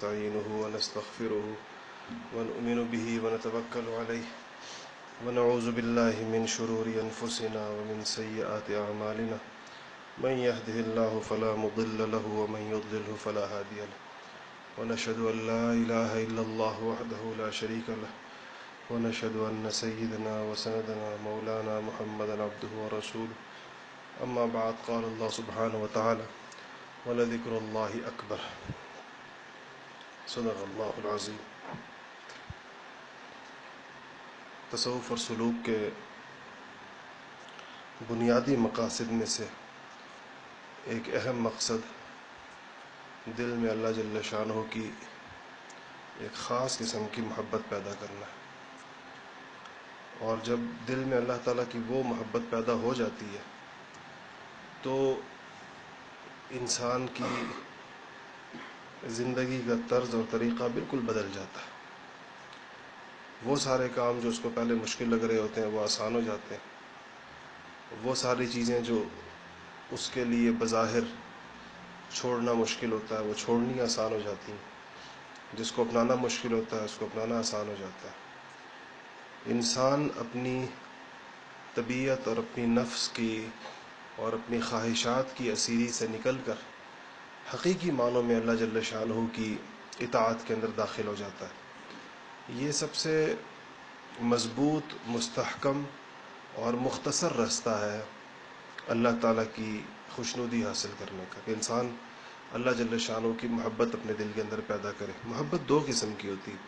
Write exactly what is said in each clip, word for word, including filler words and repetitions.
ونستعينه ونستغفره ونؤمن به ونتوكل عليه ونعوذ بالله من شرور أنفسنا ومن سيئات أعمالنا من يهده الله فلا مضل له ومن يضلله فلا هادي له ونشهد أن لا إله إلا الله وحده لا شريك له ونشهد أن سيدنا وسندنا مولانا محمدا عبده ورسوله أما بعد قال الله سبحانه وتعالى ولذكر الله أكبر صدق اللہ العظیم. تصوف اور سلوک کے بنیادی مقاصد میں سے ایک اہم مقصد دل میں اللہ جل شانہ کی ایک خاص قسم کی محبت پیدا کرنا ہے. اور جب دل میں اللہ تعالیٰ کی وہ محبت پیدا ہو جاتی ہے تو انسان کی زندگی کا طرز اور طریقہ بالکل بدل جاتا ہے. وہ سارے کام جو اس کو پہلے مشکل لگ رہے ہوتے ہیں وہ آسان ہو جاتے ہیں. وہ ساری چیزیں جو اس کے لیے بظاہر چھوڑنا مشکل ہوتا ہے وہ چھوڑنی آسان ہو جاتی ہیں. جس کو اپنانا مشکل ہوتا ہے اس کو اپنانا آسان ہو جاتا ہے. انسان اپنی طبیعت اور اپنی نفس کی اور اپنی خواہشات کی اسیری سے نکل کر حقیقی معنوں میں اللہ جل شانہ کی اطاعت کے اندر داخل ہو جاتا ہے. یہ سب سے مضبوط، مستحکم اور مختصر راستہ ہے اللہ تعالیٰ کی خوشنودی حاصل کرنے کا کہ انسان اللہ جل شانہ کی محبت اپنے دل کے اندر پیدا کرے. محبت دو قسم کی ہوتی ہے.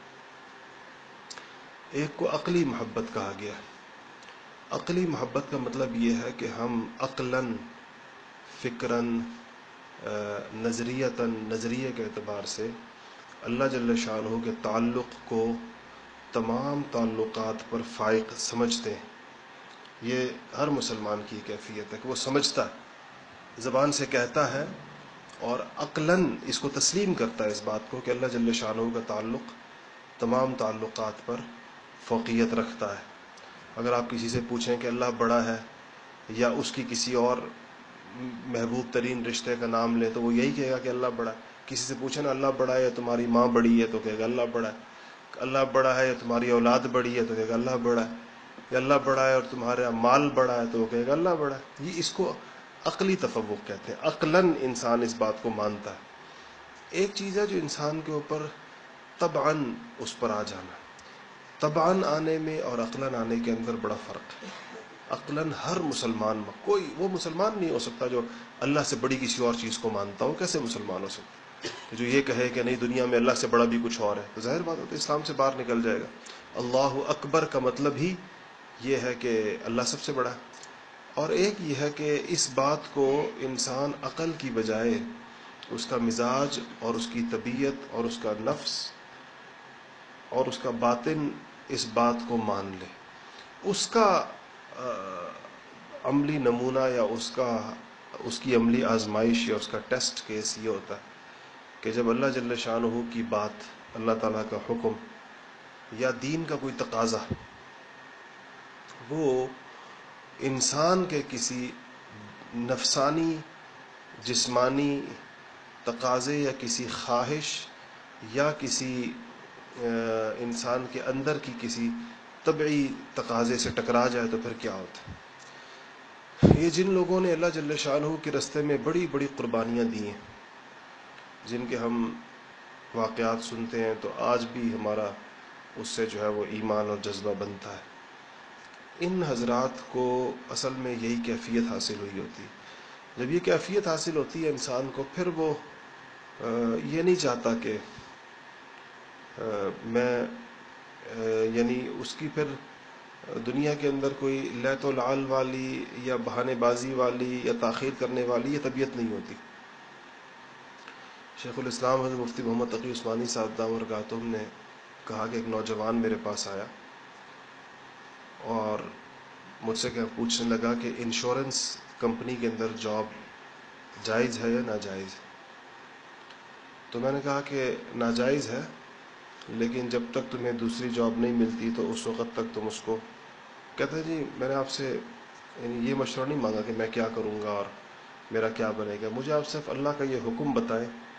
ایک کو عقلی محبت کہا گیا ہے. عقلی محبت کا مطلب یہ ہے کہ ہم عقلاً، فکراً، نظریتاً، نظریے کے اعتبار سے اللہ جل شانہ کے تعلق کو تمام تعلقات پر فائق سمجھتے ہیں. یہ ہر مسلمان کی کیفیت ہے کہ وہ سمجھتا ہے، زبان سے کہتا ہے اور عقلاً اس کو تسلیم کرتا ہے اس بات کو کہ اللہ جل شانہ کا تعلق تمام تعلقات پر فوقیت رکھتا ہے. اگر آپ کسی سے پوچھیں کہ اللہ بڑا ہے یا اس کی کسی اور محبوب ترین رشتے کا نام لیں تو وہ یہی کہے گا کہ اللہ بڑا ہے. کسی سے پوچھیں نا اللہ بڑا ہے یا تمہاری ماں بڑی ہے تو کہے گا اللہ بڑا ہے. اللہ بڑا ہے یا تمہاری اولاد بڑی ہے تو کہے گا اللہ بڑا ہے. یا اللہ بڑا ہے اور تمہارا مال بڑا ہے تو وہ کہے گا اللہ بڑا ہے. یہ اس کو عقلی تفوق کہتے ہیں. عقلاً انسان اس بات کو مانتا ہے. ایک چیز ہے جو انسان کے اوپر طبعاً اس پر آ جانا. طبعاً آنے میں اور عقلاً آنے کے اندر بڑا فرق ہے. عقلاً ہر مسلمان کوئی وہ مسلمان نہیں ہو سکتا جو اللہ سے بڑی کسی اور چیز کو مانتا ہو. کیسے مسلمان ہو سکتا جو یہ کہے کہ نہیں دنیا میں اللہ سے بڑا بھی کچھ اور ہے؟ تو ظاہر بات ہے تو اسلام سے باہر نکل جائے گا. اللہ اکبر کا مطلب ہی یہ ہے کہ اللہ سب سے بڑا ہے. اور ایک یہ ہے کہ اس بات کو انسان عقل کی بجائے اس کا مزاج اور اس کی طبیعت اور اس کا نفس اور اس کا باطن اس بات کو مان لے. اس کا عملی نمونہ یا اس کا اس کی عملی آزمائش یا اس کا ٹیسٹ کیس یہ ہوتا ہے کہ جب اللہ جل شانہ کی بات، اللہ تعالیٰ کا حکم یا دین کا کوئی تقاضا وہ انسان کے کسی نفسانی جسمانی تقاضے یا کسی خواہش یا کسی انسان کے اندر کی کسی طبعی تقاضے سے ٹکرا جائے تو پھر کیا ہوتا ہے. یہ جن لوگوں نے اللہ جل شانہ کے راستے میں بڑی بڑی قربانیاں دی ہیں، جن کے ہم واقعات سنتے ہیں تو آج بھی ہمارا اس سے جو ہے وہ ایمان اور جذبہ بنتا ہے. ان حضرات کو اصل میں یہی کیفیت حاصل ہوئی ہوتی ہے. جب یہ کیفیت حاصل ہوتی ہے انسان کو پھر وہ یہ نہیں چاہتا کہ میں یعنی اس کی پھر دنیا کے اندر کوئی لیت و لعل والی یا بہانے بازی والی یا تاخیر کرنے والی یہ طبیعت نہیں ہوتی. شیخ الاسلام حضرت مفتی محمد تقی عثمانی صاحب دامت برکاتہم نے کہا کہ ایک نوجوان میرے پاس آیا اور مجھ سے پوچھنے لگا کہ انشورنس کمپنی کے اندر جاب جائز ہے یا ناجائز. تو میں نے کہا کہ ناجائز ہے، لیکن جب تک تمہیں دوسری جاب نہیں ملتی تو اس وقت تک تم اس کو. کہتے ہیں جی میں نے آپ سے یعنی یہ مشورہ نہیں مانگا کہ میں کیا کروں گا اور میرا کیا بنے گا. مجھے آپ صرف اللہ کا یہ حکم بتائیں کہ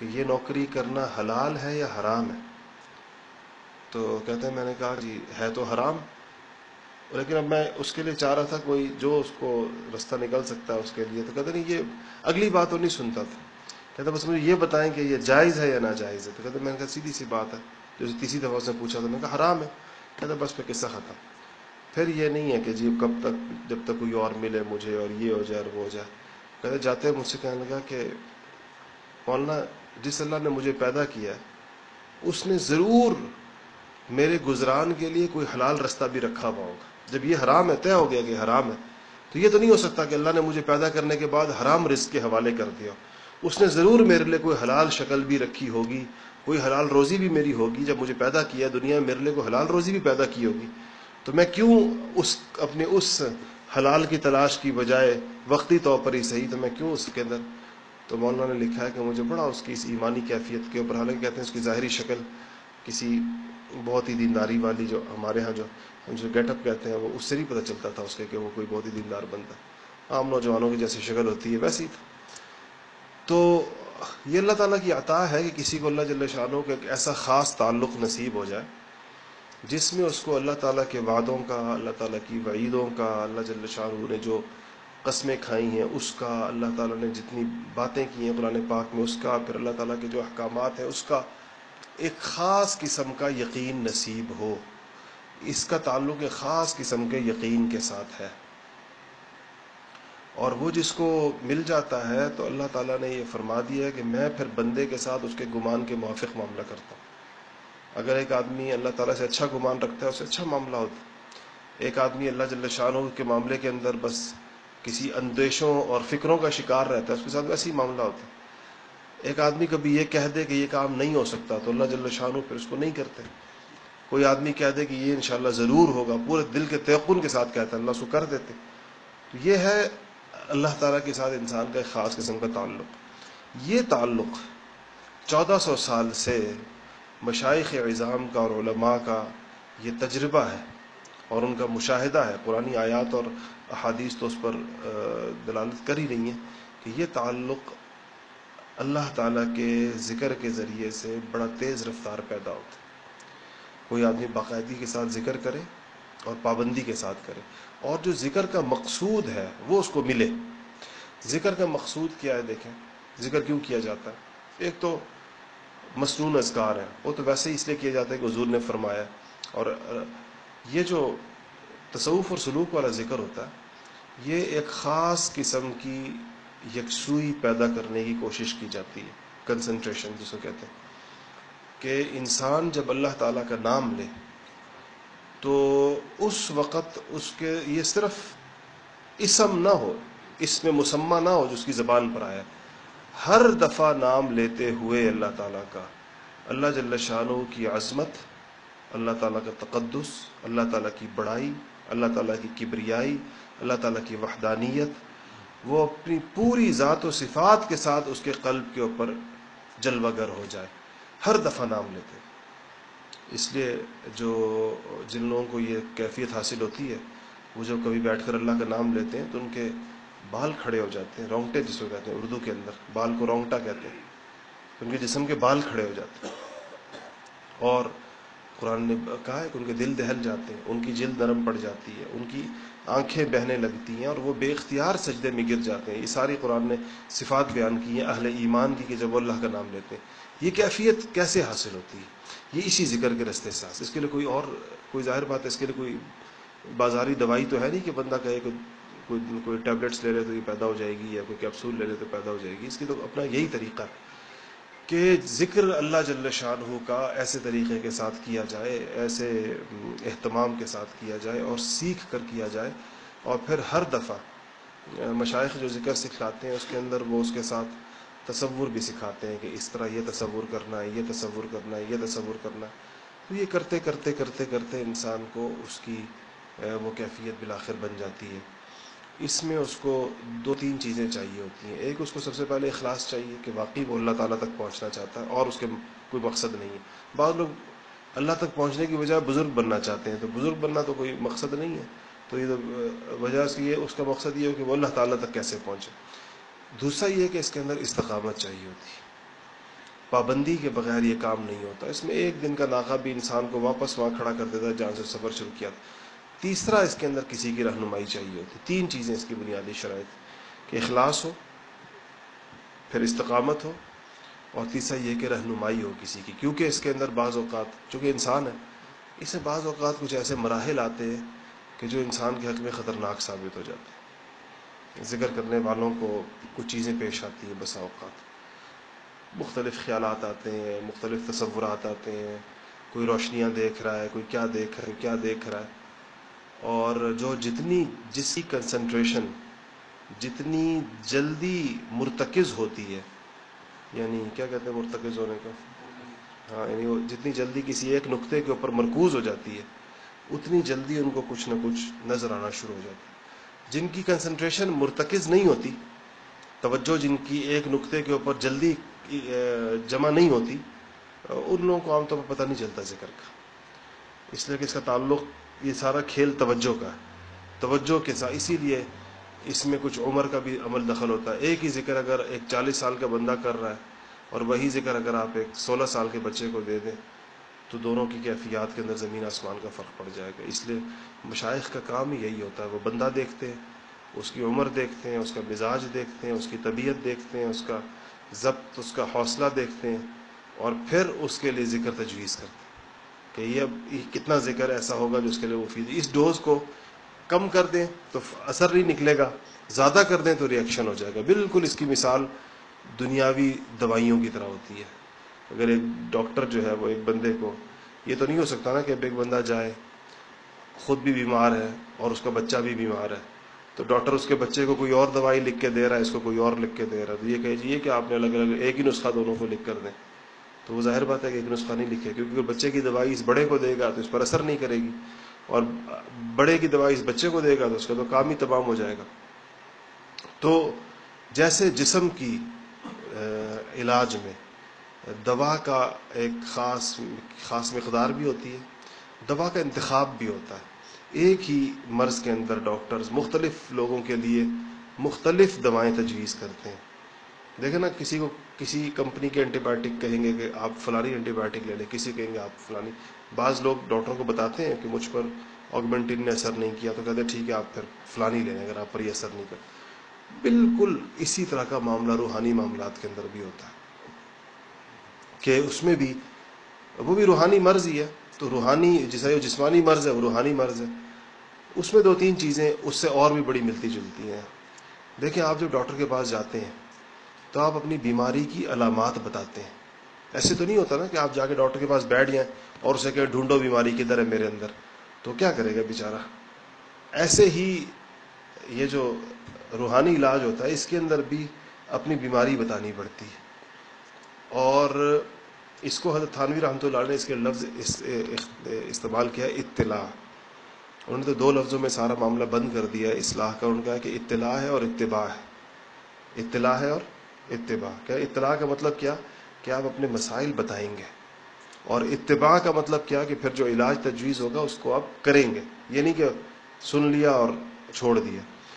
کہ یہ نوکری کرنا حلال ہے یا حرام ہے؟ تو کہتے ہیں میں نے کہا جی ہے تو حرام، لیکن اب میں اس کے لیے چاہ رہا تھا کوئی جو اس کو رستہ نکل سکتا ہے اس کے لیے. تو کہتے نہیں یہ اگلی بات تو نہیں سنتا تھا. کہتا بس مجھے یہ بتائیں کہ یہ جائز ہے یا ناجائز ہے. تو کہتے میں نے کہا سیدھی سی بات ہے. جو تیسری دفعہ اس نے پوچھا تو میں نے کہا حرام ہے. کہتا بس پہ قصہ ختم. پھر یہ نہیں ہے کہ جی کب تک جب تک کوئی اور ملے مجھے اور یہ ہو جائے اور وہ ہو جائے. کہتے جاتے مجھ سے کہنے لگا کہ مولانا جس اللہ نے مجھے پیدا کیا ہے اس نے ضرور میرے گزران کے لیے کوئی حلال رستہ بھی رکھا ہوا ہوگا. جب یہ حرام ہے، طے ہو گیا کہ حرام ہے، تو یہ تو نہیں ہو سکتا کہ اللہ نے مجھے پیدا کرنے کے بعد حرام رزق کے حوالے کر دیا. اس نے ضرور میرے لیے کوئی حلال شکل بھی رکھی ہوگی، کوئی حلال روزی بھی میری ہوگی. جب مجھے پیدا کیا دنیا میں میرے لیے کوئی حلال روزی بھی پیدا کی ہوگی. تو میں کیوں اس اپنے اس حلال کی تلاش کی بجائے وقتی طور پر ہی صحیح تو میں کیوں اس کے اندر. تو مولانا نے لکھا ہے کہ مجھے بڑا اس کی اس ایمانی کیفیت کے اوپر، حالانکہ کہتے ہیں اس کی ظاہری شکل کسی بہت ہی دینداری والی، جو ہمارے ہاں جو جو گیٹ اپ کہتے ہیں وہ اس سے نہیں پتہ چلتا تھا اس کے کہ وہ کوئی بہت ہی دیندار بندہ. عام نوجوانوں کی جیسی شکل ہوتی ہے ویسی تھا. تو یہ اللہ تعالیٰ کی عطا ہے کہ کسی کو اللہ جل شانہ کا ایک ایسا خاص تعلق نصیب ہو جائے جس میں اس کو اللہ تعالیٰ کے وعدوں کا، اللہ تعالیٰ کی وعیدوں کا، اللہ جل شانہ نے جو قسمیں کھائی ہیں اس کا، اللہ تعالیٰ نے جتنی باتیں کی ہیں قرآن پاک میں اس کا، پھر اللہ تعالیٰ کے جو احکامات ہیں اس کا ایک خاص قسم کا یقین نصیب ہو. اس کا تعلق ایک خاص قسم کے یقین کے ساتھ ہے. اور وہ جس کو مل جاتا ہے تو اللہ تعالیٰ نے یہ فرما دیا ہے کہ میں پھر بندے کے ساتھ اس کے گمان کے موافق معاملہ کرتا ہوں. اگر ایک آدمی اللہ تعالیٰ سے اچھا گمان رکھتا ہے اس سے اچھا معاملہ ہوتا ہے. ایک آدمی اللہ جل شانہ کے معاملے کے اندر بس کسی اندیشوں اور فکروں کا شکار رہتا ہے اس کے ساتھ ویسے ہی معاملہ ہوتا ہے. ایک آدمی کبھی یہ کہہ دے کہ یہ کام نہیں ہو سکتا تو اللہ جل شانہ پھر اس کو نہیں کرتے. کوئی آدمی کہہ دے کہ یہ انشاءاللہ ضرور ہوگا، پورے دل کے تیقن کے ساتھ کہتا ہے، اللہ اس کو کر دیتے. تو یہ ہے اللہ تعالیٰ کے ساتھ انسان کا ایک خاص قسم کا تعلق. یہ تعلق چودہ سو سال سے مشائخ عظام کا اور علماء کا یہ تجربہ ہے اور ان کا مشاہدہ ہے. قرآنی آیات اور احادیث تو اس پر دلالت کر ہی رہی ہیں کہ یہ تعلق اللہ تعالیٰ کے ذکر کے ذریعے سے بڑا تیز رفتار پیدا ہوتا ہے. کوئی آدمی باقاعدگی کے ساتھ ذکر کرے اور پابندی کے ساتھ کرے اور جو ذکر کا مقصود ہے وہ اس کو ملے. ذکر کا مقصود کیا ہے؟ دیکھیں ذکر کیوں کیا جاتا ہے. ایک تو مسنون اذکار ہیں، وہ تو ویسے ہی اس لیے کیا جاتا ہے کہ حضور نے فرمایا. اور یہ جو تصوف اور سلوک والا ذکر ہوتا ہے یہ ایک خاص قسم کی یکسوئی پیدا کرنے کی کوشش کی جاتی ہے، کنسنٹریشن جس کو کہتے ہیں. کہ انسان جب اللہ تعالیٰ کا نام لے تو اس وقت اس کے یہ صرف اسم نہ ہو، اس میں مسمہ نہ ہو جو اس کی زبان پر آیا. ہر دفعہ نام لیتے ہوئے اللہ تعالیٰ کا، اللہ جل شانہ کی عظمت، اللہ تعالیٰ کا تقدس، اللہ تعالیٰ کی بڑائی، اللہ تعالیٰ کی کبریائی، اللہ تعالیٰ کی وحدانیت، وہ اپنی پوری ذات و صفات کے ساتھ اس کے قلب کے اوپر جلوہ گر ہو جائے ہر دفعہ نام لیتے. اس لیے جو جن لوگوں کو یہ کیفیت حاصل ہوتی ہے وہ جب کبھی بیٹھ کر اللہ کا نام لیتے ہیں تو ان کے بال کھڑے ہو جاتے ہیں، رونگٹے جس کو کہتے ہیں اردو کے اندر، بال کو رونگٹا کہتے ہیں. ان کے جسم کے بال کھڑے ہو جاتے ہیں اور قرآن نے کہا ہے کہ ان کے دل دہل جاتے ہیں، ان کی جلد نرم پڑ جاتی ہے، ان کی آنکھیں بہنے لگتی ہیں اور وہ بے اختیار سجدے میں گر جاتے ہیں. یہ ساری قرآن نے صفات بیان کی ہیں اہل ایمان کی کہ جب وہ اللہ کا نام لیتے ہیں. یہ کیفیت کیسے حاصل ہوتی ہے؟ یہ اسی ذکر کے رستے سے. اس کے لیے کوئی اور کوئی ظاہر بات ہے اس کے لیے کوئی بازاری دوائی تو ہے نہیں کہ بندہ کہے کہ کوئی کوئی ٹیبلٹس لے لے تو یہ پیدا ہو جائے گی یا کوئی کیپسول لے لے تو پیدا ہو جائے گی. اس کی تو اپنا یہی طریقہ ہے کہ ذکر اللہ جل شانہ کا ایسے طریقے کے ساتھ کیا جائے، ایسے اہتمام کے ساتھ کیا جائے اور سیکھ کر کیا جائے. اور پھر ہر دفعہ مشائخ جو ذکر سکھلاتے ہیں اس کے اندر وہ اس کے ساتھ تصور بھی سکھاتے ہیں کہ اس طرح یہ تصور کرنا ہے، یہ تصور کرنا ہے، یہ تصور کرنا ہے. تو یہ کرتے کرتے کرتے کرتے انسان کو اس کی وہ کیفیت بالآخر بن جاتی ہے. اس میں اس کو دو تین چیزیں چاہیے ہوتی ہیں. ایک اس کو سب سے پہلے اخلاص چاہیے کہ واقعی وہ اللہ تعالیٰ تک پہنچنا چاہتا ہے اور اس کے کوئی مقصد نہیں ہے. بعض لوگ اللہ تک پہنچنے کی بجائے بزرگ بننا چاہتے ہیں، تو بزرگ بننا تو کوئی مقصد نہیں ہے. تو یہ تو وجہ سے یہ اس کا مقصد یہ ہو کہ وہ اللہ تعالیٰ تک کیسے پہنچے. دوسرا یہ کہ اس کے اندر استقامت چاہیے ہوتی ہے. پابندی کے بغیر یہ کام نہیں ہوتا. اس میں ایک دن کا ناغہ بھی انسان کو واپس وہاں کھڑا کر دیتا ہے جہاں سے سفر شروع کیا تھا. تیسرا اس کے اندر کسی کی رہنمائی چاہیے ہوتی. تین چیزیں اس کی بنیادی شرائط کہ اخلاص ہو، پھر استقامت ہو، اور تیسرا یہ کہ رہنمائی ہو کسی کی. کیونکہ اس کے اندر بعض اوقات چونکہ انسان ہے، اس میں بعض اوقات کچھ ایسے مراحل آتے ہیں کہ جو انسان کے حق میں خطرناک ثابت ہو جاتے ہیں. ذکر کرنے والوں کو کچھ چیزیں پیش آتی ہیں، بسا اوقات مختلف خیالات آتے ہیں، مختلف تصورات آتے ہیں. کوئی روشنیاں دیکھ رہا ہے، کوئی کیا دیکھ رہا ہے کیا دیکھ رہا ہے اور جو جتنی جس کی کنسنٹریشن جتنی جلدی مرتکز ہوتی ہے، یعنی کیا کہتے ہیں مرتکز ہونے کو، ہاں یعنی وہ جتنی جلدی کسی ایک نقطے کے اوپر مرکوز ہو جاتی ہے، اتنی جلدی ان کو کچھ نہ کچھ نظر آنا شروع ہو جاتا ہے. جن کی کنسنٹریشن مرتکز نہیں ہوتی، توجہ جن کی ایک نقطے کے اوپر جلدی جمع نہیں ہوتی، ان لوگوں کو عام طور پر پتہ نہیں چلتا ذکر کا. اس لیے کہ اس کا تعلق یہ سارا کھیل توجہ کا ہے، توجہ کے ساتھ. اسی لیے اس میں کچھ عمر کا بھی عمل دخل ہوتا ہے. ایک ہی ذکر اگر ایک چالیس سال کا بندہ کر رہا ہے اور وہی ذکر اگر آپ ایک سولہ سال کے بچے کو دے دیں تو دونوں کی کیفیات کے اندر زمین آسمان کا فرق پڑ جائے گا. اس لیے مشائخ کا کام ہی یہی ہوتا ہے، وہ بندہ دیکھتے ہیں، اس کی عمر دیکھتے ہیں، اس کا مزاج دیکھتے ہیں، اس کی طبیعت دیکھتے ہیں، اس کا ضبط، اس کا حوصلہ دیکھتے ہیں، اور پھر اس کے لیے ذکر تجویز کرتے ہیں کہ یہ اب کتنا ذکر ایسا ہوگا جو اس کے لیے مفید ہے. اس ڈوز کو کم کر دیں تو اثر نہیں نکلے گا، زیادہ کر دیں تو ریئیکشن ہو جائے گا. بالکل اس کی مثال دنیاوی دوائیوں کی طرح ہوتی ہے. اگر ایک ڈاکٹر جو ہے وہ ایک بندے کو، یہ تو نہیں ہو سکتا نا کہ اب ایک بندہ جائے خود بھی بیمار ہے اور اس کا بچہ بھی بیمار ہے تو ڈاکٹر اس کے بچے کو کوئی اور دوائی لکھ کے دے رہا ہے، اس کو کوئی اور لکھ کے دے رہا ہے، تو یہ کہیے کہ آپ نے الگ الگ ایک ہی نسخہ دونوں کو لکھ کر دیں. تو وہ ظاہر بات ہے کہ ایک نسخہ نہیں لکھے، کیونکہ اگر بچے کی دوائی اس بڑے کو دے گا تو اس پر اثر نہیں کرے گی، اور بڑے کی دوائی اس بچے کو دے گا تو اس کا تو کام ہی تمام ہو جائے گا. تو جیسے جسم کی علاج میں دوا کا ایک خاص خاص مقدار بھی ہوتی ہے، دوا کا انتخاب بھی ہوتا ہے. ایک ہی مرض کے اندر ڈاکٹرز مختلف لوگوں کے لیے مختلف دوائیں تجویز کرتے ہیں. دیکھیں نا، کسی کو کسی کمپنی کے اینٹی بایوٹک کہیں گے کہ آپ فلانی اینٹی بایوٹک لے لیں، کسی کہیں گے آپ فلانی. بعض لوگ ڈاکٹروں کو بتاتے ہیں کہ مجھ پر آگمنٹن نے اثر نہیں کیا تو کہتے ہیں ٹھیک ہے آپ پھر فلانی لیں اگر آپ پر یہ اثر نہیں کرتا. بالکل اسی طرح کا معاملہ روحانی معاملات کے اندر بھی ہوتا ہے کہ اس میں بھی وہ بھی روحانی مرض ہی ہے. تو روحانی جسے جسمانی مرض ہے وہ روحانی مرض ہے. اس میں دو تین چیزیں اس سے اور بھی بڑی ملتی جلتی ہیں. دیکھیں، آپ جب ڈاکٹر کے پاس جاتے ہیں تو آپ اپنی بیماری کی علامات بتاتے ہیں. ایسے تو نہیں ہوتا نا کہ آپ جا کے ڈاکٹر کے پاس بیٹھ جائیں اور اسے کہ ڈھونڈو بیماری کدھر ہے میرے اندر، تو کیا کرے گا بیچارہ. ایسے ہی یہ جو روحانی علاج ہوتا ہے اس کے اندر بھی اپنی بیماری بتانی پڑتی ہے. اور اس کو حضرت تھانوی رحمۃ اللہ علیہ نے اس کے لفظ استعمال کیا ہے اطلاع. انہوں نے تو دو لفظوں میں سارا معاملہ بند کر دیا ہے اصلاح کا. انہوں نے کہا کہ اطلاع ہے اور اتباع ہے. اطلاع ہے اور اتباع. کیا اطلاع کا مطلب کیا کہ آپ اپنے مسائل بتائیں گے، اور اتباع کا مطلب کیا کہ پھر جو علاج تجویز ہوگا اس کو آپ کریں گے. یہ نہیں کہ سن لیا اور چھوڑ دیا.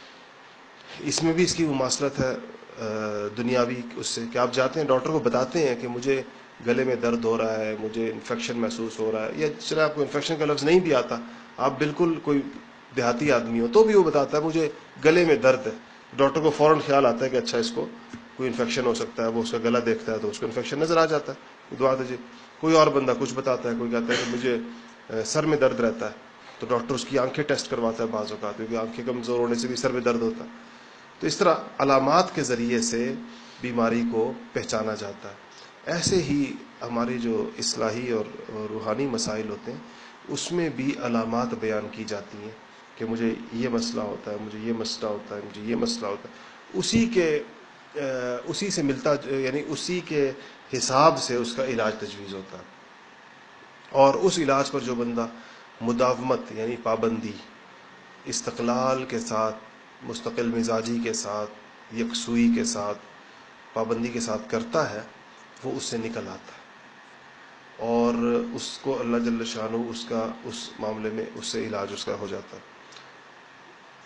اس میں بھی اس کی مماثلت ہے دنیاوی اس سے کہ آپ جاتے ہیں ڈاکٹر کو بتاتے ہیں کہ مجھے گلے میں درد ہو رہا ہے، مجھے انفیکشن محسوس ہو رہا ہے، یا چلے آپ کو انفیکشن کا لفظ نہیں بھی آتا، آپ بالکل کوئی دیہاتی آدمی ہو تو بھی وہ بتاتا ہے مجھے گلے میں درد ہے. ڈاکٹر کو فوراً خیال آتا ہے کہ اچھا اس کو کوئی انفیکشن ہو سکتا ہے. وہ اس کا گلا دیکھتا ہے تو اس کو انفیکشن نظر آ جاتا ہے، دعا دیجیے. کوئی اور بندہ کچھ بتاتا ہے، کوئی کہتا ہے کہ مجھے سر میں درد رہتا ہے تو ڈاکٹر اس کی آنکھیں ٹیسٹ کرواتا ہے بعض اوقات، کیونکہ آنکھیں کمزور ہونے سے بھی سر میں درد ہوتا ہے. تو اس طرح علامات کے ذریعے سے بیماری کو پہچانا جاتا ہے. ایسے ہی ہماری جو اصلاحی اور روحانی مسائل ہوتے ہیں اس میں بھی علامات بیان کی جاتی ہیں کہ مجھے یہ مسئلہ ہوتا ہے، مجھے یہ مسئلہ ہوتا ہے، مجھے یہ مسئلہ ہوتا ہے. اسی کے اسی سے ملتا یعنی اسی کے حساب سے اس کا علاج تجویز ہوتا ہے. اور اس علاج پر جو بندہ مداومت یعنی پابندی، استقلال کے ساتھ، مستقل مزاجی کے ساتھ، یکسوئی کے ساتھ، پابندی کے ساتھ کرتا ہے وہ اس سے نکل آتا ہے، اور اس کو اللہ جل شانہ اس کا اس معاملے میں اس سے علاج اس کا ہو جاتا ہے.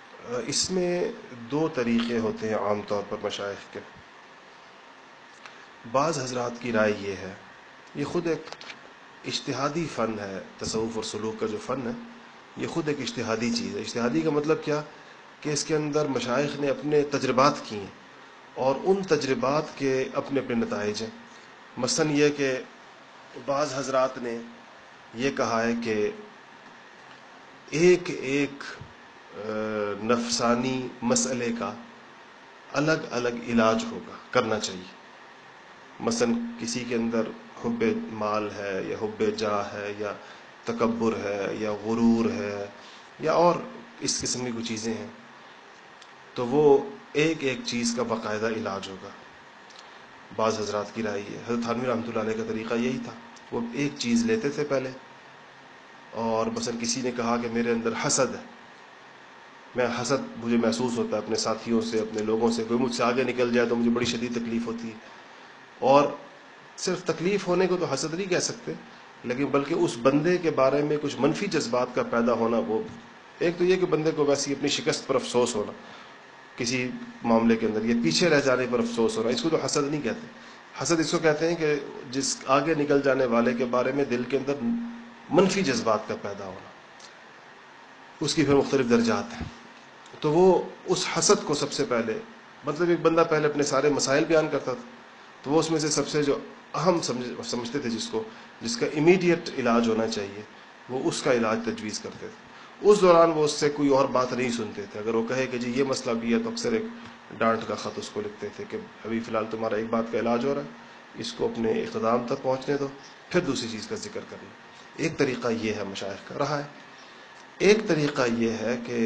اس میں دو طریقے ہوتے ہیں عام طور پر مشائخ کے. بعض حضرات کی رائے یہ ہے، یہ خود ایک اجتہادی فن ہے، تصوف اور سلوک کا جو فن ہے یہ خود ایک اجتہادی چیز ہے۔ اجتہادی کا مطلب کیا کہ اس کے اندر مشائخ نے اپنے تجربات کیے ہیں اور ان تجربات کے اپنے اپنے نتائج ہیں۔ مثلا یہ کہ بعض حضرات نے یہ کہا ہے کہ ایک ایک نفسانی مسئلے کا الگ الگ علاج ہوگا، کرنا چاہیے۔ مثلا کسی کے اندر حب مال ہے یا حب جاہ ہے یا تکبر ہے یا غرور ہے یا اور اس قسم کی کچھ چیزیں ہیں، تو وہ ایک ایک چیز کا باقاعدہ علاج ہوگا۔ بعض حضرات کی رائے ہے، حضرت تھانوی رحمۃ اللہ علیہ کا طریقہ یہی تھا، وہ ایک چیز لیتے تھے پہلے، اور مثلا کسی نے کہا کہ میرے اندر حسد ہے، میں حسد مجھے محسوس ہوتا ہے اپنے ساتھیوں سے، اپنے لوگوں سے، کوئی مجھ سے آگے نکل جائے تو مجھے بڑی شدید تکلیف ہوتی ہے۔ اور صرف تکلیف ہونے کو تو حسد نہیں کہہ سکتے، لیکن بلکہ اس بندے کے بارے میں کچھ منفی جذبات کا پیدا ہونا، وہ ایک تو یہ کہ بندے کو ویسی اپنی شکست پر افسوس ہونا کسی معاملے کے اندر، یا پیچھے رہ جانے پر افسوس ہونا، اس کو تو حسد نہیں کہتے۔ حسد اس کو کہتے ہیں کہ جس آگے نکل جانے والے کے بارے میں دل کے اندر منفی جذبات کا پیدا ہونا، اس کی پھر مختلف درجات ہیں۔ تو وہ اس حسد کو سب سے پہلے، مطلب ایک بندہ پہلے اپنے سارے مسائل بیان کرتا تھا، تو وہ اس میں سے سب سے جو اہم سمجھتے تھے، جس کو جس کا امیڈیٹ علاج ہونا چاہیے، وہ اس کا علاج تجویز کرتے تھے۔ اس دوران وہ اس سے کوئی اور بات نہیں سنتے تھے۔ اگر وہ کہے کہ جی یہ مسئلہ بھی ہے تو اکثر ایک ڈانٹ کا خط اس کو لکھتے تھے کہ ابھی فی الحال تمہارا ایک بات کا علاج ہو رہا ہے، اس کو اپنے اختتام تک پہنچنے دو، پھر دوسری چیز کا ذکر کرنا۔ ایک طریقہ یہ ہے مشائخ کا رہا ہے۔ ایک طریقہ یہ ہے کہ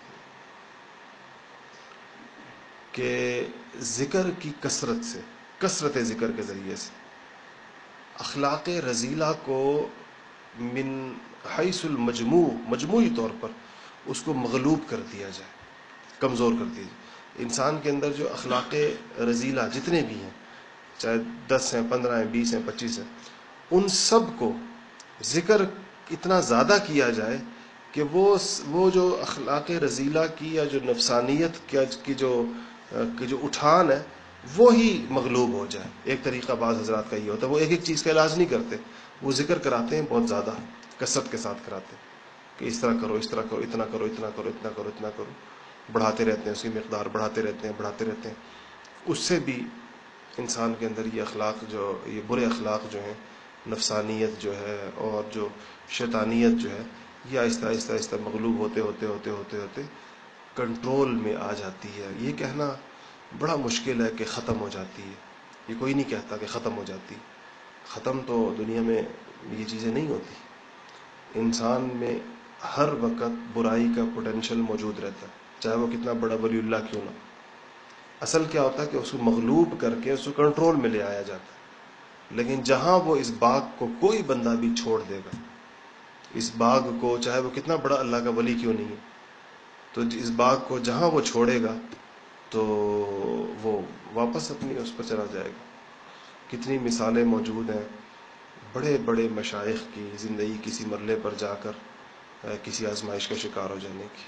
کہ ذکر کی کثرت سے، کثرت ذکر کے ذریعے سے اخلاق رذیلہ کو من حیث المجموع، مجموعی طور پر اس کو مغلوب کر دیا جائے، کمزور کر دیا جائے۔ انسان کے اندر جو اخلاق رذیلہ جتنے بھی ہیں، چاہے دس ہیں، پندرہ ہیں، بیس ہیں، پچیس ہیں، ان سب کو ذکر اتنا زیادہ کیا جائے کہ وہ وہ جو اخلاق رذیلہ کی یا جو نفسانیت کی جو کی جو اٹھان ہے وہی مغلوب ہو جائے۔ ایک طریقہ بعض حضرات کا یہ ہوتا ہے، وہ ایک ایک چیز کا علاج نہیں کرتے، وہ ذکر کراتے ہیں بہت زیادہ کثرت کے ساتھ کراتے ہیں کہ اس طرح کرو، اس طرح کرو، اتنا کرو، اتنا کرو، اتنا کرو، اتنا کرو، بڑھاتے رہتے ہیں، اس کی مقدار بڑھاتے رہتے ہیں، بڑھاتے رہتے ہیں۔ اس سے بھی انسان کے اندر یہ اخلاق، جو یہ برے اخلاق جو ہیں، نفسانیت جو ہے اور جو شیطانیت جو ہے، یہ آہستہ آہستہ آہستہ مغلوب ہوتے ہوتے ہوتے ہوتے ہوتے کنٹرول میں آ جاتی ہے۔ یہ کہنا بڑا مشکل ہے کہ ختم ہو جاتی ہے، یہ کوئی نہیں کہتا کہ ختم ہو جاتی۔ ختم تو دنیا میں یہ چیزیں نہیں ہوتی، انسان میں ہر وقت برائی کا پوٹینشیل موجود رہتا ہے، چاہے وہ کتنا بڑا ولی اللہ کیوں نہ۔ اصل کیا ہوتا ہے کہ اس کو مغلوب کر کے اس کو کنٹرول میں لے آیا جاتا ہے۔ لیکن جہاں وہ اس باغ کو کوئی بندہ بھی چھوڑ دے گا، اس باغ کو چاہے وہ کتنا بڑا اللہ کا ولی کیوں نہیں ہے، تو اس باغ کو جہاں وہ چھوڑے گا تو وہ واپس اپنی اس پر چلا جائے گا۔ کتنی مثالیں موجود ہیں بڑے بڑے مشائخ کی زندگی کسی مرحلے پر جا کر کسی آزمائش کا شکار ہو جانے کی،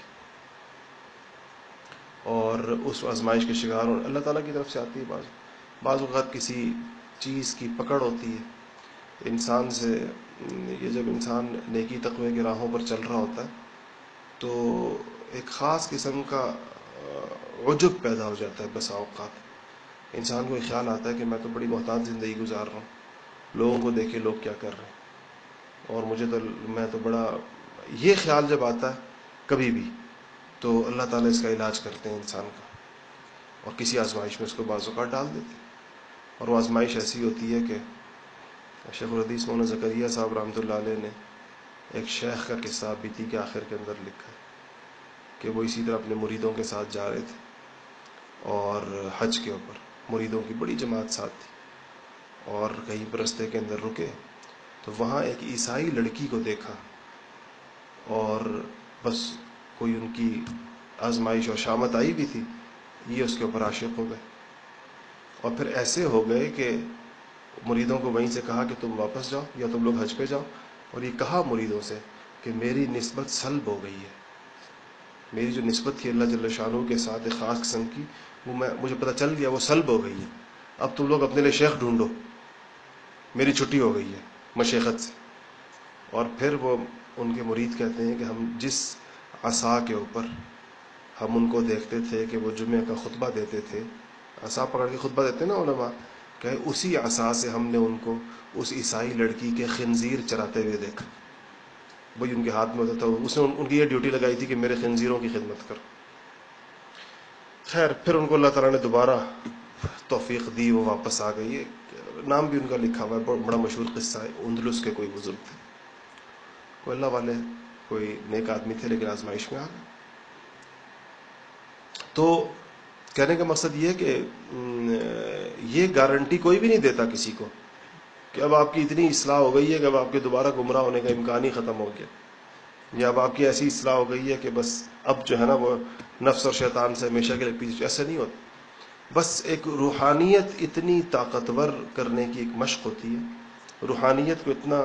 اور اس آزمائش کے شکار ہونے اللہ تعالیٰ کی طرف سے آتی ہے۔ بعض بعض اوقات کسی چیز کی پکڑ ہوتی ہے انسان سے، یہ جب انسان نیکی تقوی کی راہوں پر چل رہا ہوتا ہے تو ایک خاص قسم کا عجب پیدا ہو جاتا ہے۔ بسا اوقات انسان کو ایک خیال آتا ہے کہ میں تو بڑی محتاط زندگی گزار رہا ہوں، لوگوں کو دیکھے لوگ کیا کر رہے ہیں، اور مجھے تو میں تو بڑا، یہ خیال جب آتا ہے کبھی بھی تو اللہ تعالیٰ اس کا علاج کرتے ہیں انسان کا، اور کسی آزمائش میں اس کو بعض اوقات ڈال دیتے ہیں۔ اور وہ آزمائش ایسی ہوتی ہے کہ شیخ الحدیث مولانا زکریا صاحب رحمۃ اللہ علیہ نے ایک شیخ کا قصہ بیتی کے آخر کے اندر لکھا ہے کہ وہ اسی طرح اپنے مریدوں کے ساتھ جا رہے تھے، اور حج کے اوپر مریدوں کی بڑی جماعت ساتھ تھی، اور کہیں پر رستے کے اندر رکے تو وہاں ایک عیسائی لڑکی کو دیکھا، اور بس کوئی ان کی آزمائش اور شامت آئی بھی تھی، یہ اس کے اوپر عاشق ہو گئے، اور پھر ایسے ہو گئے کہ مریدوں کو وہیں سے کہا کہ تم واپس جاؤ یا تم لوگ حج پہ جاؤ، اور یہ کہا مریدوں سے کہ میری نسبت سلب ہو گئی ہے، میری جو نسبت تھی اللہ جل شانہ کے ساتھ ایک خاص قسم کی، وہ میں مجھے پتہ چل گیا وہ سلب ہو گئی ہے، اب تم لوگ اپنے لیے شیخ ڈھونڈو، میری چھٹی ہو گئی ہے مشیخت سے۔ اور پھر وہ ان کے مرید کہتے ہیں کہ ہم جس عصا کے اوپر ہم ان کو دیکھتے تھے کہ وہ جمعہ کا خطبہ دیتے تھے، عصا پکڑ کے خطبہ دیتے نا علماء، کہ اسی عصا سے ہم نے ان کو اس عیسائی لڑکی کے خنزیر چراتے ہوئے دیکھا۔ وہی ان کے ہاتھ میں ہوتا تھا، اس نے ان کی یہ ڈیوٹی لگائی تھی کہ میرے خنزیروں کی خدمت کرو۔ خیر پھر ان کو اللہ تعالیٰ نے دوبارہ توفیق دی، وہ واپس آ گئی۔ نام بھی ان کا لکھا ہوا ہے، بڑا مشہور قصہ ہے۔ اندلس کے کوئی بزرگ تھے، کوئی اللہ والے، کوئی نیک آدمی تھے، لیکن آزمائش میں آ گئے۔ تو کہنے کا مقصد یہ کہ یہ گارنٹی کوئی بھی نہیں دیتا کسی کو کہ اب آپ کی اتنی اصلاح ہو گئی ہے کہ اب آپ کے دوبارہ گمراہ ہونے کا امکان ہی ختم ہو گیا، یا اب آپ کی ایسی اصلاح ہو گئی ہے کہ بس اب جو ہے نا وہ نفس اور شیطان سے ہمیشہ کے لیے پیچھے۔ ایسا نہیں ہوتا۔ بس ایک روحانیت اتنی طاقتور کرنے کی ایک مشق ہوتی ہے، روحانیت کو اتنا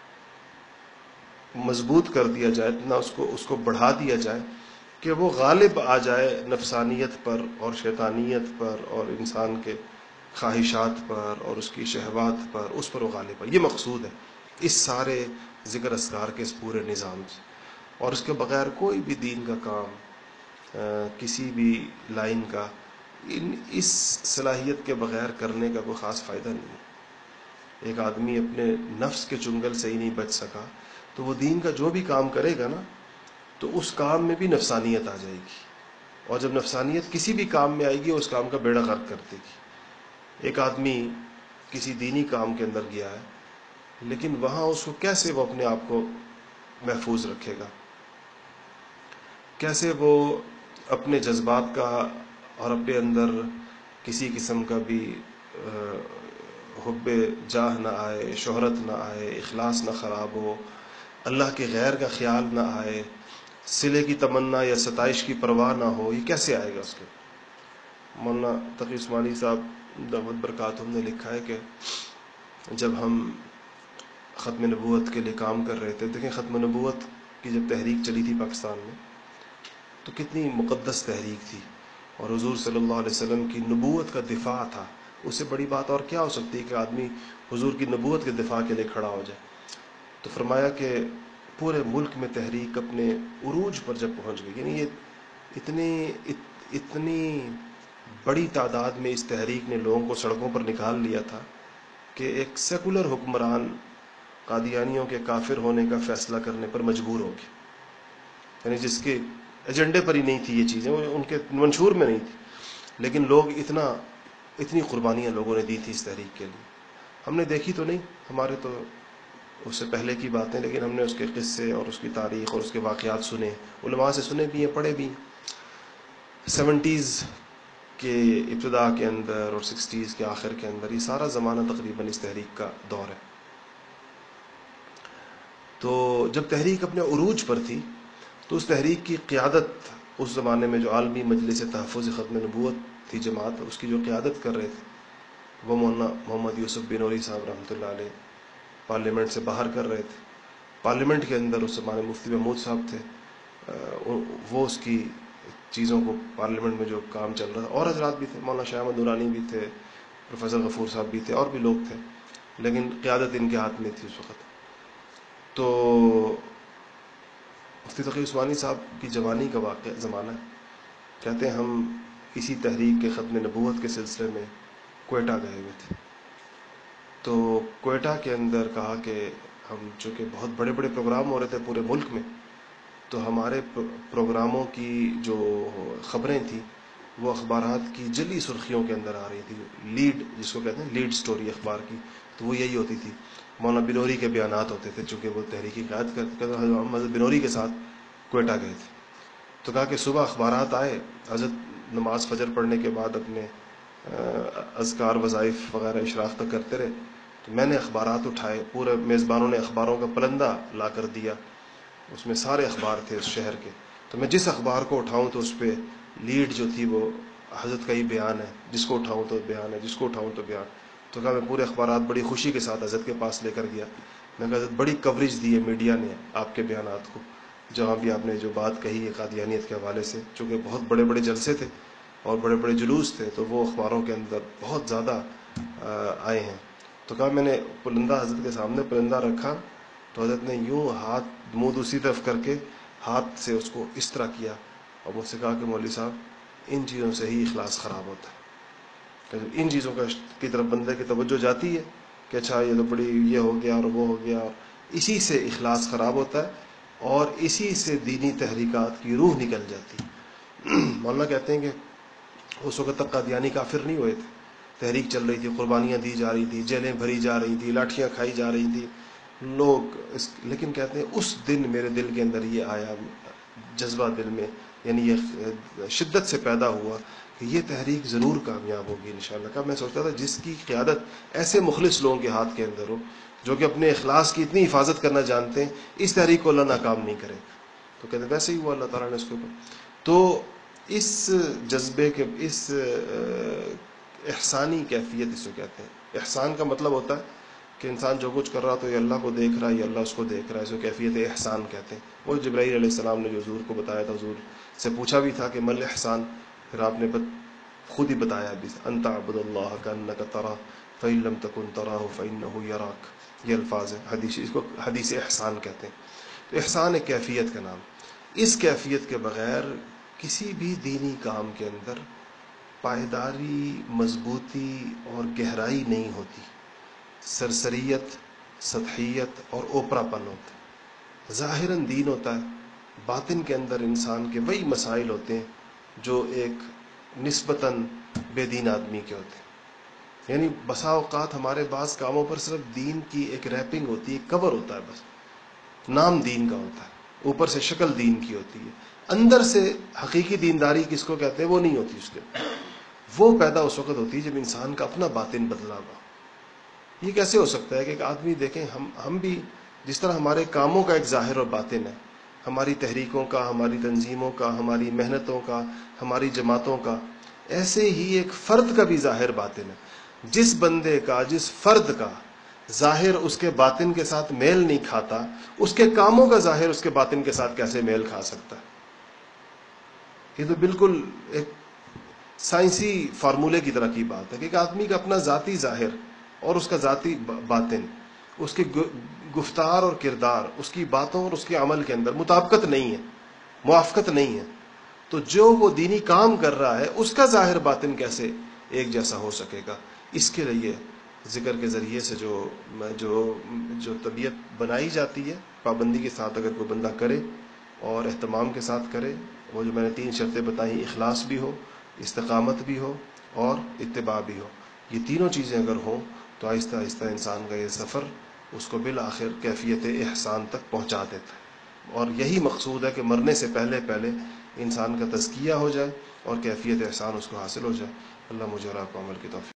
مضبوط کر دیا جائے، اتنا اس کو اس کو بڑھا دیا جائے کہ وہ غالب آ جائے نفسانیت پر اور شیطانیت پر اور انسان کے خواہشات پر اور اس کی شہوات پر، اس پر وہ غالب ہے۔ یہ مقصود ہے اس سارے ذکر اذکار کے اس پورے نظام سے۔ اور اس کے بغیر کوئی بھی دین کا کام، کسی بھی لائن کا، ان اس صلاحیت کے بغیر کرنے کا کوئی خاص فائدہ نہیں ہے۔ ایک آدمی اپنے نفس کے چنگل سے ہی نہیں بچ سکا تو وہ دین کا جو بھی کام کرے گا نا تو اس کام میں بھی نفسانیت آ جائے گی، اور جب نفسانیت کسی بھی کام میں آئے گی اس کام کا بیڑا غرق کر دے گی۔ ایک آدمی کسی دینی کام کے اندر گیا ہے، لیکن وہاں اس کو کیسے وہ اپنے آپ کو محفوظ رکھے گا، کیسے وہ اپنے جذبات کا اور اپنے اندر کسی قسم کا بھی حب جاہ نہ آئے، شہرت نہ آئے، اخلاص نہ خراب ہو، اللہ کے غیر کا خیال نہ آئے، صلے کی تمنا یا ستائش کی پرواہ نہ ہو، یہ کیسے آئے گا اس کے؟ مولانا تقی عثمانی صاحب دعوت برکاتہم نے لکھا ہے کہ جب ہم ختم نبوت کے لیے کام کر رہے تھے، دیکھیں ختم نبوت کی جب تحریک چلی تھی پاکستان میں تو کتنی مقدس تحریک تھی، اور حضور صلی اللہ علیہ وسلم کی نبوت کا دفاع تھا۔ اس سے بڑی بات اور کیا ہو سکتی ہے کہ آدمی حضور کی نبوت کے دفاع کے لیے کھڑا ہو جائے؟ تو فرمایا کہ پورے ملک میں تحریک اپنے عروج پر جب پہنچ گئی، یعنی یہ اتنی ات, اتنی بڑی تعداد میں اس تحریک نے لوگوں کو سڑکوں پر نکال لیا تھا کہ ایک سیکولر حکمران قادیانیوں کے کافر ہونے کا فیصلہ کرنے پر مجبور ہو گیا، یعنی جس کے ایجنڈے پر ہی نہیں تھی یہ چیزیں، ان کے منشور میں نہیں تھی، لیکن لوگ اتنا اتنی قربانیاں لوگوں نے دی تھی اس تحریک کے لیے۔ ہم نے دیکھی تو نہیں، ہمارے تو اس سے پہلے کی باتیں، لیکن ہم نے اس کے قصے اور اس کی تاریخ اور اس کے واقعات سنے، علماء سے سنے بھی ہیں، پڑھے بھی ہیں۔ سیونٹیز کے ابتدا کے اندر اور سکسٹیز کے آخر کے اندر یہ سارا زمانہ تقریباً اس تحریک کا دور ہے۔ تو جب تحریک اپنے عروج پر تھی تو اس تحریک کی قیادت اس زمانے میں جو عالمی مجلس تحفظ ختم نبوت تھی جماعت، اس کی جو قیادت کر رہے تھے وہ مولانا محمد یوسف بنوری صاحب رحمۃ اللہ علیہ پارلیمنٹ سے باہر کر رہے تھے۔ پارلیمنٹ کے اندر اس زمانے مفتی محمود صاحب تھے، وہ اس کی چیزوں کو پارلیمنٹ میں جو کام چل رہا تھا، اور حضرات بھی تھے، مولانا شاہ احمد نورانی بھی تھے، پروفیسر غفور صاحب بھی تھے، اور بھی لوگ تھے، لیکن قیادت ان کے ہاتھ میں تھی اس وقت۔ تو مفتی تقی عثمانی صاحب کی جوانی کا واقعہ زمانہ ہے، کہتے ہیں ہم اسی تحریک کے ختم نبوت کے سلسلے میں کوئٹہ گئے ہوئے تھے۔ تو کوئٹہ کے اندر کہا کہ ہم چونکہ بہت بڑے بڑے پروگرام ہو رہے تھے پورے ملک میں، تو ہمارے پروگراموں کی جو خبریں تھیں وہ اخبارات کی جلی سرخیوں کے اندر آ رہی تھی، لیڈ جس کو کہتے ہیں لیڈ سٹوری اخبار کی، تو وہ یہی ہوتی تھی۔ مولانا بنوری کے بیانات ہوتے تھے، چونکہ وہ تحریکی قیادت کرتے تھے، حضرت بنوری کے ساتھ کوئٹہ گئے تھے۔ تو کہا کہ صبح اخبارات آئے، حضرت نماز فجر پڑھنے کے بعد اپنے اذکار وظائف وغیرہ اشراق تک کرتے رہے، تو میں نے اخبارات اٹھائے، پورے میزبانوں نے اخباروں کا پلندہ لا کر دیا، اس میں سارے اخبار تھے اس شہر کے، تو میں جس اخبار کو اٹھاؤں تو اس پہ لیڈ جو تھی وہ حضرت کا ہی بیان ہے، جس کو اٹھاؤں تو بیان ہے، جس کو اٹھاؤں تو بیان۔ تو کہا میں پورے اخبارات بڑی خوشی کے ساتھ حضرت کے پاس لے کر گیا، میں کہا حضرت بڑی کوریج دی ہے میڈیا نے آپ کے بیانات کو، جہاں بھی آپ نے جو بات کہی ہے قادیانیت کے حوالے سے، چونکہ بہت بڑے بڑے جلسے تھے اور بڑے بڑے جلوس تھے، تو وہ اخباروں کے اندر بہت زیادہ آئے ہیں. تو کہا میں نے پرندہ حضرت کے سامنے پرندہ رکھا تو حضرت نے یوں ہاتھ منہ دوسری طرف کر کے ہاتھ سے اس کو اس طرح کیا اور مجھ سے کہا کہ مولوی صاحب ان چیزوں سے ہی اخلاص خراب ہوتا ہے. ان چیزوں کا کی طرف بندے کی توجہ جاتی ہے کہ اچھا یہ تو بڑی یہ ہو گیا اور وہ ہو گیا, اور اسی سے اخلاص خراب ہوتا ہے اور اسی سے دینی تحریکات کی روح نکل جاتی ہے. مولانا کہتے ہیں کہ اس وقت تک قادیانی کافر نہیں ہوئے تھے, تحریک چل رہی تھی, قربانیاں دی جا رہی تھی, جیلیں بھری جا رہی تھی, لاٹھیاں کھائی جا رہی تھی لوگ اس, لیکن کہتے ہیں اس دن میرے دل کے اندر یہ آیا جذبہ دل میں, یعنی یہ شدت سے پیدا ہوا کہ یہ تحریک ضرور کامیاب ہوگی انشاءاللہ. کا میں سوچتا تھا جس کی قیادت ایسے مخلص لوگوں کے ہاتھ کے اندر ہو جو کہ اپنے اخلاص کی اتنی حفاظت کرنا جانتے ہیں, اس تحریک کو اللہ ناکام نہیں کرے. تو کہتے ہیں ویسے ہی ہوا اللہ تعالیٰ نے اس کے اوپر. تو اس جذبے کے اس احسانی کیفیت اس کو کہتے ہیں. احسان کا مطلب ہوتا ہے کہ انسان جو کچھ کر رہا تو یہ اللہ کو دیکھ رہا ہے, یہ اللہ اس کو دیکھ رہا ہے, اس کو کیفیت احسان کہتے ہیں. وہ جبرائیل علیہ السلام نے جو حضور کو بتایا تھا, حضور سے پوچھا بھی تھا کہ مل احسان, پھر آپ نے خود ہی بتایا بھی, انت عبد اللہ کانک تراہ فإن لم تکن تراہ فإنہ یراک. یہ الفاظ ہیں حدیث, اس کو حدیث احسان کہتے ہیں. تو احسان ایک کیفیت کا نام. اس کیفیت کے بغیر کسی بھی دینی کام کے اندر پائیداری, مضبوطی اور گہرائی نہیں ہوتی. سرسریت, سطحیت اور اوپرا پن ہوتا ہے. ظاہراً دین ہوتا ہے, باطن کے اندر انسان کے وہی مسائل ہوتے ہیں جو ایک نسبتاً بے دین آدمی کے ہوتے ہیں. یعنی بسا اوقات ہمارے بعض کاموں پر صرف دین کی ایک ریپنگ ہوتی ہے, ایک کور ہوتا ہے, بس نام دین کا ہوتا ہے, اوپر سے شکل دین کی ہوتی ہے, اندر سے حقیقی دینداری کس کو کہتے ہیں وہ نہیں ہوتی. اس کے وہ پیدا اس وقت ہوتی ہے جب انسان کا اپنا باطن بدلا ہوا. یہ کیسے ہو سکتا ہے کہ ایک آدمی دیکھیں, ہم ہم بھی جس طرح ہمارے کاموں کا ایک ظاہر اور باطن ہے, ہماری تحریکوں کا, ہماری تنظیموں کا, ہماری محنتوں کا, ہماری جماعتوں کا, ایسے ہی ایک فرد کا بھی ظاہر باطن ہے. جس بندے کا, جس فرد کا ظاہر اس کے باطن کے ساتھ میل نہیں کھاتا, اس کے کاموں کا ظاہر اس کے باطن کے ساتھ کیسے میل کھا سکتا ہے؟ یہ تو بالکل ایک سائنسی فارمولے کی طرح کی بات ہے کہ ایک آدمی کا اپنا ذاتی ظاہر اور اس کا ذاتی باطن, اس کی گفتار اور کردار, اس کی باتوں اور اس کے عمل کے اندر مطابقت نہیں ہے, موافقت نہیں ہے. تو جو وہ دینی کام کر رہا ہے اس کا ظاہر باطن کیسے ایک جیسا ہو سکے گا؟ اس کے لیے ذکر کے ذریعے سے جو جو جو طبیعت بنائی جاتی ہے, پابندی کے ساتھ اگر کوئی بندہ کرے اور اہتمام کے ساتھ کرے, وہ جو میں نے تین شرطیں بتائیں, اخلاص بھی ہو, استقامت بھی ہو اور اتباع بھی ہو, یہ تینوں چیزیں اگر ہوں تو آہستہ آہستہ انسان کا یہ سفر اس کو بالآخر کیفیت احسان تک پہنچا دیتا ہے. اور یہی مقصود ہے کہ مرنے سے پہلے پہلے انسان کا تزکیہ ہو جائے اور کیفیت احسان اس کو حاصل ہو جائے. اللہ مجھے اور آپ کو عمل کی توفیق